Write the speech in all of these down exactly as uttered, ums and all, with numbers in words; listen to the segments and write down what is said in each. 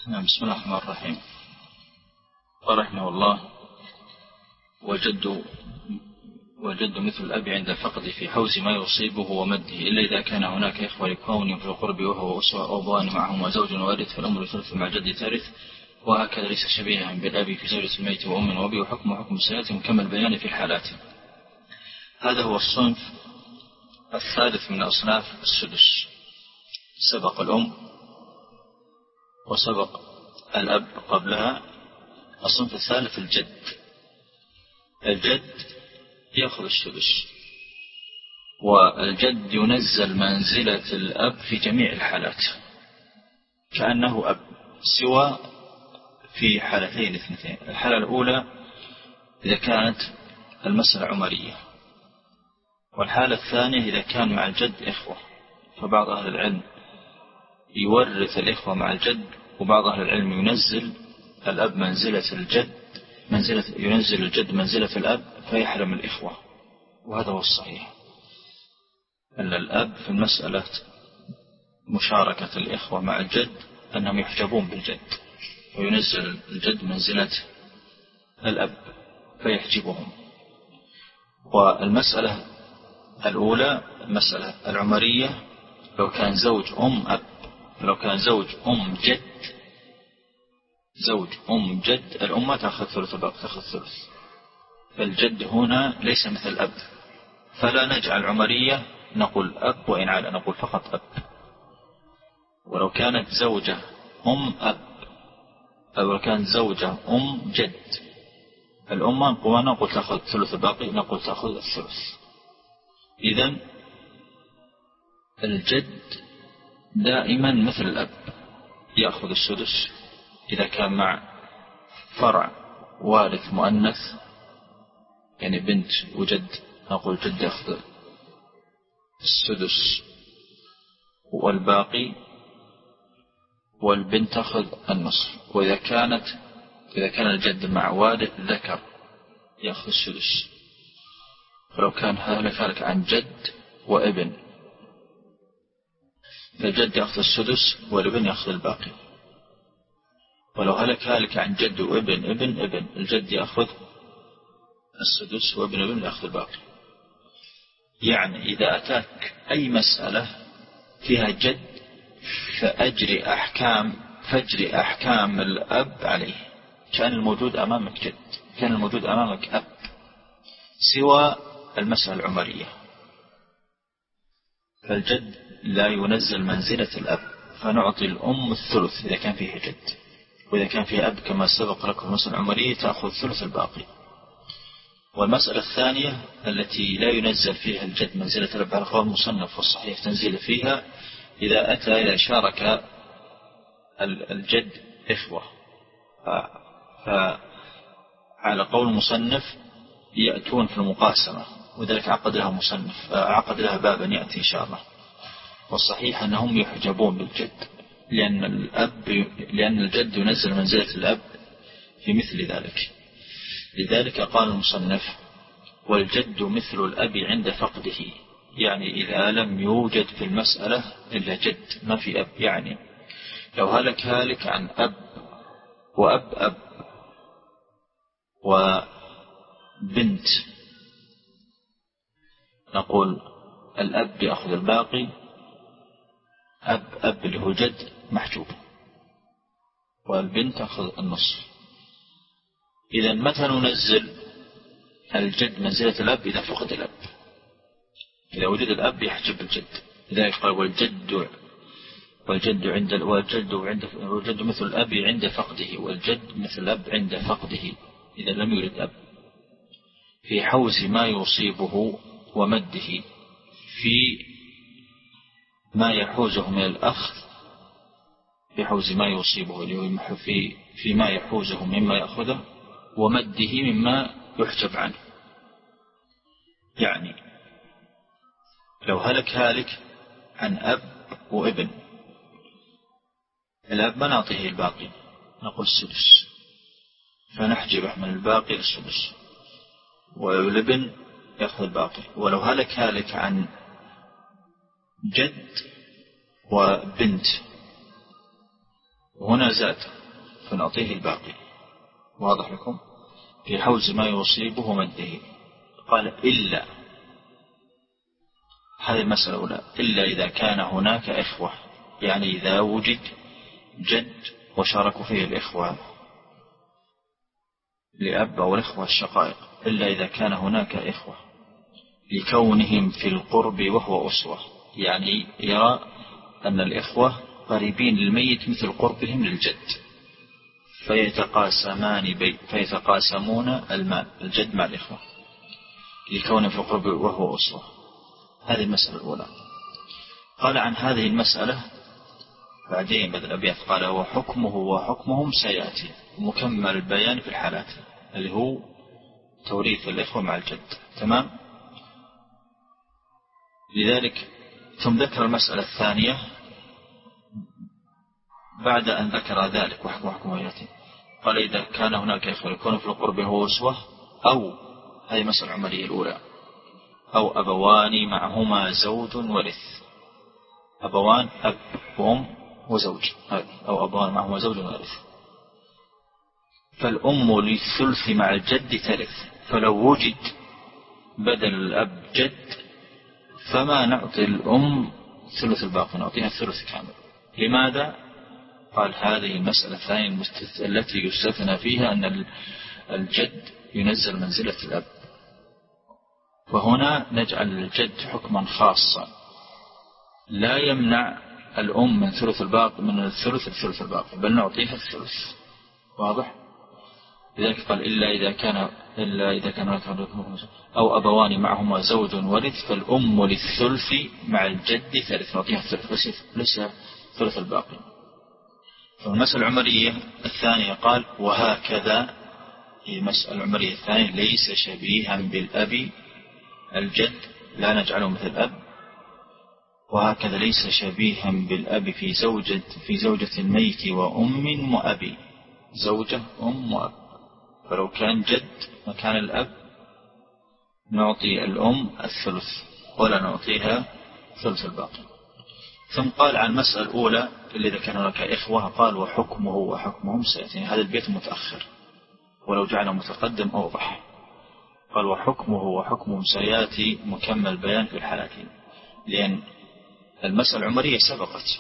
نعم. بسم الله الرحمن الرحيم. قال رحمه الله: وجد وجد مثل الأب عند فقده في حوز ما يصيبه ومده، إلا إذا كان هناك إخوة لكون في القرب وهو أسوة أو ضان معهم وزوج وارث، فالأمر ثلث مع جد تارث، وهكذا ليس شبيها بالأب في زوجة الميت وأم وأبي، وحكم حكم سيأتي كما البيان في الحالات. هذا هو الصنف الثالث من أصناف السدس. سبق الأم وسبق الأب قبلها. الصنف الثالث الجد. الجد يأخذ السدس، والجد ينزل منزلة الأب في جميع الحالات كأنه أب، سوى في حالتين اثنتين. الحالة الأولى إذا كانت المسألة عمرية، والحالة الثانية إذا كان مع الجد إخوة، فبعض أهل العلم يورث الإخوة مع الجد، وبعض أهل العلم ينزل الأب منزلة الجد منزلة ينزل الجد منزلة الأب فيحرم الإخوة، وهذا هو الصحيح، أن الأب في المسألة مشاركة الإخوة مع الجد أنهم يحجبون بالجد، وينزل الجد منزلة الأب فيحجبهم. والمسألة الأولى المسألة العمرية، لو كان زوج أم أب، لو كان زوج أم جد زوج أم جد الأمة تأخذ ثلث الباقي تأخذ ثلث، فالجد هنا ليس مثل الأب، فلا نجعل عمرية نقول أب، وإن عاد نقول فقط أب. ولو كانت زوجة أم أب أو لو كانت زوجة أم جد الأمة نقول تأخذ ثلث الباقي، نقول تأخذ الثلث. إذن الجد دائما مثل الأب يأخذ السدس إذا كان مع فرع وارث مؤنث، يعني بنت وجد نقول جد يأخذ السدس والباقي، والبنت تأخذ النصف. وإذا كانت إذا كان الجد مع وارث ذكر يأخذ السدس، فلو كان هلك عن جد وابن فالجد يأخذ السدس والابن يأخذ الباقي. ولو هلك هلك عن جد وابن ابن ابن الجد يأخذ السدس وابن ابن يأخذ الباقي. يعني إذا أتاك أي مسألة فيها جد فأجري أحكام فاجري أحكام الأب عليه، كان الموجود أمامك جد، كان الموجود أمامك أب، سوى المسألة العمرية، فالجد لا ينزل منزلة الأب، فنعطي الأم الثلث إذا كان فيه جد، وإذا كان فيه أب كما سبق لكم المسألة العمرية تأخذ ثلث الباقي. والمسألة الثانية التي لا ينزل فيها الجد منزلة الأب على قول المصنف والصحيح تنزيل فيها، إذا أتى إذا شارك الجد إخوة، فعلى قول المصنف يأتون في المقاسمة، وذلك عقد لها مصنف عقد لها بابا يأتي إن شاء الله. والصحيح أنهم يحجبون بالجد، لأن الأب لأن الجد ينزل منزلة الأب في مثل ذلك. لذلك قال المصنف: والجد مثل الأب عند فقده، يعني إذا لم يوجد في المسألة إلا جد ما في أب، يعني لو هلك هالك عن أب وأب أب وبنت نقول الأب يأخذ الباقي، أب أب اللي هو جد محجوب، والبنت تأخذ النصف. إذا متى ننزل الجد منزلة الأب؟ إذا فقد الأب، إذا وجد الأب يحجب الجد. لذلك قال: والجد والجد عند والجد عند والجد مثل الأب عند فقده، والجد مثل الأب عند فقده إذا لم يولد أب، في حوز ما يصيبه ومده، في ما يحوزه من الأخذ، في حوز ما يصيبه في في ما يحوزه مما يأخذه، ومده مما يحجب عنه. يعني لو هلك هالك عن أب وابن، الأب ما نعطيه الباقي، نقول السدس، فنحجبه من الباقي السدس، والابن يأخذ الباقي. ولو هلك هالك عن جد وبنت وهنا زاد فنعطيه الباقي. واضح لكم؟ في حوز ما يصيبه مده. قال إلا، هذه المسألة الأولى، إلا إذا كان هناك إخوة، يعني إذا وجد جد وشاركوا فيه الإخوة لأب أو الإخوة الشقائق، إلا إذا كان هناك إخوة لكونهم في القرب وهو أسوة، يعني يرى أن الإخوة قريبين للميت مثل قربهم للجد، فيتقاسمان بي فيتقاسمون المال، الجد مع الإخوة لكونهم في القرب وهو أسوة. هذه المسألة الأولى. قال عن هذه المسألة بعدين بدل الأبيات قال وحكمه وحكمهم سيأتي، مكمل البيان في الحالات اللي هو توريث الإخوة مع الجد. تمام. لذلك ثم ذكر المسألة الثانية بعد أن ذكر ذلك وحكم حكمه يأتي. قال إذا كان هناك إخوة يكون في القرب هو أسوة، أو هذه مسألة عملية الأولى، أو أبوان معهما زوج ورث. أبوان أب وأم وزوج، أو أبوان معهما زوج ورث. فالأم للثلث مع الجد ترث، فلو وجد بدل الأب جد فما نعطي الأم ثلث الباقي، نعطيها الثلث كامل. لماذا؟ قال هذه المسألة الثانية التي يستثنى فيها أن الجد ينزل منزلة الأب، وهنا نجعل الجد حكما خاصا لا يمنع الأم من ثلث الباقي، من الثلث الثلث الباقي، بل نعطيها الثلث. واضح؟ لذلك قال إلا إذا كان إلا إذا كان أو أبوان معهما زوج ورث، فالأم للثلث مع الجد ثلث، نعطيها الثلث ليس ثلث الباقي. فالمسألة العمرية الثانية قال وهكذا، هي المسألة العمرية الثانية ليس شبيها بالأب الجد، لا نجعله مثل الأب. وهكذا ليس شبيها بالأب في زوجة في زوجة الميت وأم وأبي، زوجة أم وأب. فلو كان جد مكان الأب نعطي الأم الثلث ولا نعطيها ثلث الباقي. ثم قال عن المسألة الأولى اللي إذا كان هناك إخوة قال وحكمه وحكمهم سيأتي. هذا البيت متأخر، ولو جعله متقدم أوضح. قال وحكمه وحكمهم سيأتي مكمل بيان في الحالتين، لأن المسألة العمرية سبقت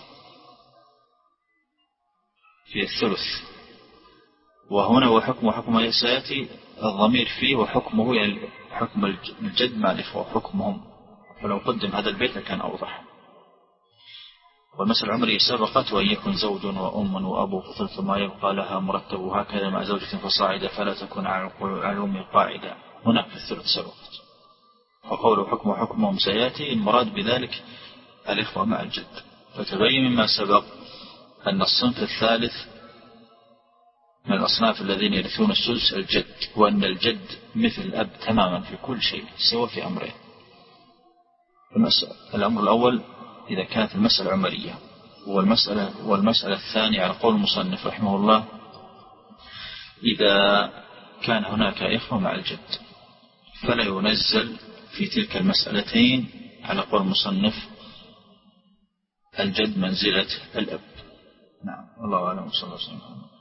في الثلث، وهنا وحكمه وحكمه سيأتي الضمير فيه وحكمه يعني حكم الجد مع الإخوة حكمهم، فلو قدم هذا البيت كان أوضح. والمسألة العمرية سبقت وأن يكون زوج وأم وأبو فثلث ما يبقى لها مرتب، وهكذا مع زوجة فصاعدة فلا تكون على العلوم قاعدة. هناك في الثلث سبقت. وقوله حكم حكمهم سيأتي المراد بذلك الإخوة مع الجد. فتبين مما سبق أن الصنف الثالث من الأصناف الذين يرثون السدس الجد، وأن الجد مثل الأب تماما في كل شيء سوى في أمرين. الأمر الأول إذا كانت المسألة عمرية، والمسألة, والمسألة الثانية على قول المصنف رحمه الله إذا كان هناك إخوة مع الجد، فلا ينزل في تلك المسألتين على قول المصنف الجد منزلة الأب. نعم، الله أعلم. صلى الله عليه وسلم.